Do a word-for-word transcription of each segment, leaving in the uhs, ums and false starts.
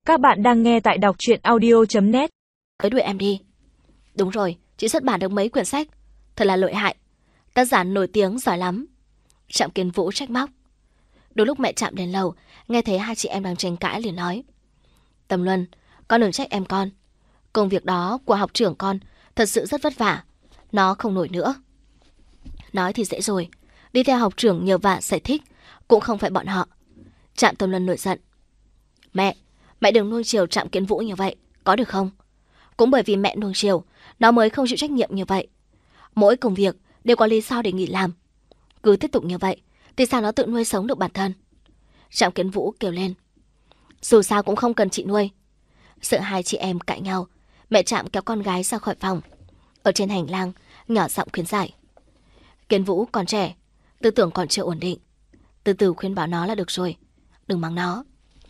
Các bạn đang nghe tại đọc truyện audio chấm net. Tới đuổi em đi. Đúng rồi, chị xuất bản được mấy quyển sách, thật là lợi hại. Tác giả nổi tiếng giỏi lắm. Trạm Kiến Vũ trách móc. Đúng lúc mẹ Trạm đến lầu, nghe thấy hai chị em đang tranh cãi liền nói: Tầm Luân, con đừng trách em con. Công việc đó của học trưởng con thật sự rất vất vả, nó không nổi nữa. Nói thì dễ rồi, đi theo học trưởng nhờ vả giải thích cũng không phải bọn họ. Trạm Tầm Luân nổi giận: Mẹ, mẹ đừng nuông chiều Trạm Kiến Vũ như vậy, có được không? Cũng bởi vì mẹ nuông chiều, nó mới không chịu trách nhiệm như vậy. Mỗi công việc đều có lý do để nghỉ làm. Cứ tiếp tục như vậy thì sao nó tự nuôi sống được bản thân? Trạm Kiến Vũ kêu lên: Dù sao cũng không cần chị nuôi. Sợ hai chị em cãi nhau, mẹ Trạm kéo con gái ra khỏi phòng. Ở trên hành lang nhỏ giọng khuyên giải: Kiến Vũ còn trẻ, tư tưởng còn chưa ổn định, từ từ khuyên bảo nó là được rồi, đừng mắng nó.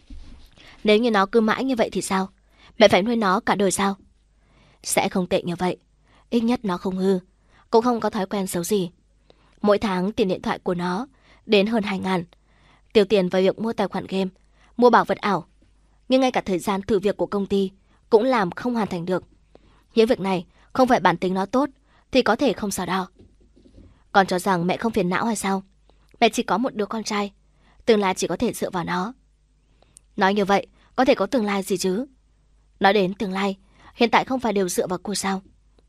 Nếu như nó cứ mãi như vậy thì sao? Mẹ phải nuôi nó cả đời sao? Sẽ không tệ như vậy, ít nhất nó không hư, cũng không có thói quen xấu gì. Mỗi tháng tiền điện thoại của nó đến hơn hai ngàn, tiêu tiền vào việc mua tài khoản game, mua bảo vật ảo. Nhưng ngay cả thời gian thử việc của công ty cũng làm không hoàn thành được. Những việc này không phải bản tính nó tốt thì có thể không sao đo. Con cho rằng mẹ không phiền não hay sao? Mẹ chỉ có một đứa con trai, tương lai chỉ có thể dựa vào nó. Nói như vậy có thể có tương lai gì chứ? Nói đến tương lai, hiện tại không phải đều dựa vào cô sao?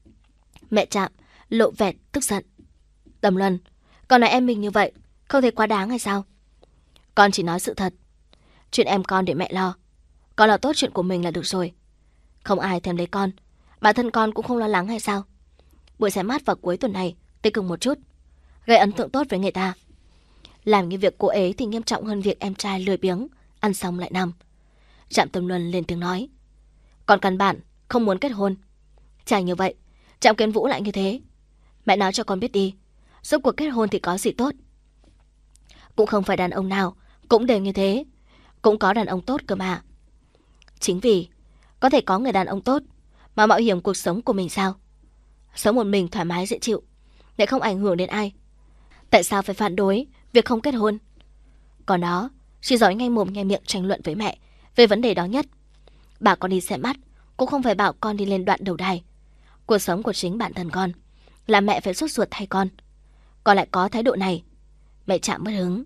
Mẹ Trạm lộ vẻ tức giận: Tầm Luân, con nói em mình như vậy không thể quá đáng hay sao? Con chỉ nói sự thật. Chuyện em con để mẹ lo, con lo tốt chuyện của mình là được rồi. Không ai thèm lấy con, bản thân con cũng không lo lắng hay sao? Buổi xem mát vào cuối tuần này tích cực một chút, gây ấn tượng tốt với người ta. Làm như việc cô ấy thì nghiêm trọng hơn việc em trai lười biếng ăn xong lại nằm. Trạm Tầm Luân lên tiếng nói: Con căn bản không muốn kết hôn. Chả như vậy, Trạm Kiến Vũ lại như thế. Mẹ nói cho con biết đi, rốt cuộc kết hôn thì có gì tốt? Cũng không phải đàn ông nào cũng đều như thế, cũng có đàn ông tốt cơ mà. Chính vì có thể có người đàn ông tốt mà mạo hiểm cuộc sống của mình sao? Sống một mình thoải mái dễ chịu, lại không ảnh hưởng đến ai. Tại sao phải phản đối việc không kết hôn? Còn đó chỉ giỏi ngay mồm ngay miệng tranh luận với mẹ về vấn đề đó nhất. Bảo con đi xem mắt cũng không phải bảo con đi lên đoạn đầu đài. Cuộc sống của chính bản thân con là mẹ phải sốt ruột thay con. Con lại có thái độ này. Mẹ Trạm mất hứng: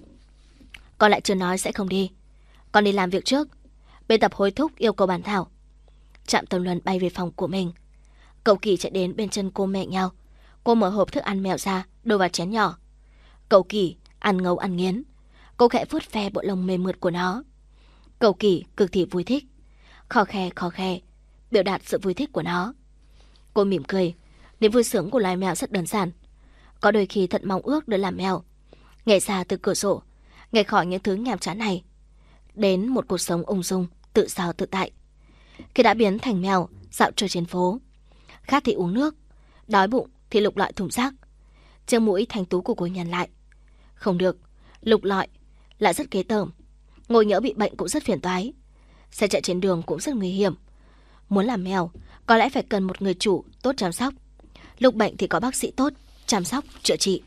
Con lại chưa nói sẽ không đi. Con đi làm việc trước. Bên tập hối thúc yêu cầu bàn thảo. Trạm Tầm Luân bay về phòng của mình. Cậu Kỳ chạy đến bên chân cô mẹ nhau. Cô mở hộp thức ăn mèo ra đổ vào chén nhỏ. Cậu Kỳ ăn ngấu ăn nghiến. Cô khẽ vuốt ve bộ lông mềm mượt của nó. Cậu Kỳ cực kỳ vui thích, khò khe khò khe biểu đạt sự vui thích của nó. Cô mỉm cười. Niềm vui sướng của loài mèo rất đơn giản. Có đôi khi thật mong ước được làm mèo, nhảy ra từ cửa sổ, nhảy khỏi những thứ nhàm chán này, đến một cuộc sống ung dung, tự do tự tại. Khi đã biến thành mèo dạo chơi trên phố, khát thì uống nước, đói bụng thì lục lọi thùng rác. Chiếc mũi thanh tú của cô nhăn lại. Không được, lục lọi lại rất ghê tởm. Ngồi nhỡ bị bệnh cũng rất phiền toái. Xe chạy trên đường cũng rất nguy hiểm. Muốn làm mèo có lẽ phải cần một người chủ tốt chăm sóc. Lúc bệnh thì có bác sĩ tốt chăm sóc, chữa trị.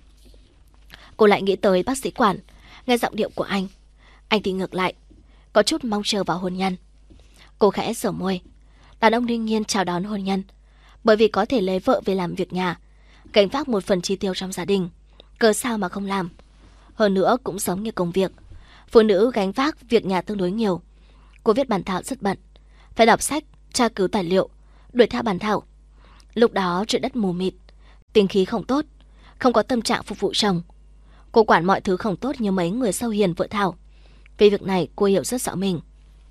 Cô lại nghĩ tới bác sĩ Quản. Nghe giọng điệu của anh, anh thì ngược lại có chút mong chờ vào hôn nhân. Cô khẽ sờ môi. Đàn ông đương nhiên chào đón hôn nhân, bởi vì có thể lấy vợ về làm việc nhà, gánh vác một phần chi tiêu trong gia đình. Cớ sao mà không làm? Hơn nữa cũng giống như công việc, phụ nữ gánh vác việc nhà tương đối nhiều. Cô viết bản thảo rất bận, phải đọc sách, tra cứu tài liệu, đuổi theo bản thảo. Lúc đó trời đất mù mịt, tính khí không tốt, không có tâm trạng phục vụ chồng. Cô quản mọi thứ không tốt như mấy người sâu hiền vợ Thảo. Vì việc này cô hiểu rất rõ mình.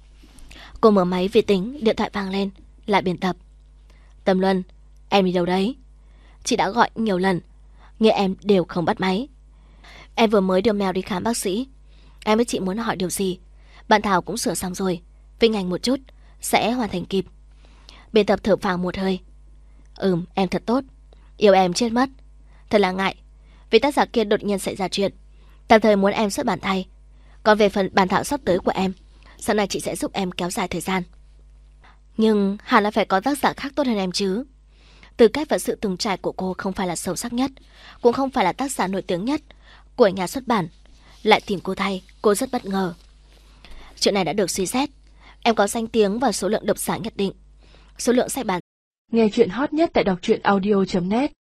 Cô mở máy vi tính, điện thoại vang lên, lại biên tập: Tầm Luân, em đi đâu đấy? Chị đã gọi nhiều lần, nhưng em đều không bắt máy. Em vừa mới đưa mèo đi khám bác sĩ. Em với chị muốn hỏi điều gì? Bản thảo cũng sửa xong rồi, vinh ảnh một chút, sẽ hoàn thành kịp. Biên tập thở phào một hơi: Ừm, em thật tốt, yêu em chết mất. Thật là ngại, vì tác giả kia đột nhiên xảy ra chuyện, tạm thời muốn em xuất bản thay. Còn về phần bản thảo sắp tới của em, sau này chị sẽ giúp em kéo dài thời gian. Nhưng hẳn là phải có tác giả khác tốt hơn em chứ. Tư cách và sự từng trải của cô không phải là sâu sắc nhất, cũng không phải là tác giả nổi tiếng nhất của nhà xuất bản. Lại tìm cô thay, cô rất bất ngờ. Chuyện này đã được suy xét, Em có danh tiếng và số lượng độc giả nhất định. Số lượng sách bán. Nghe chuyện hot nhất tại đọc truyện audio chấm net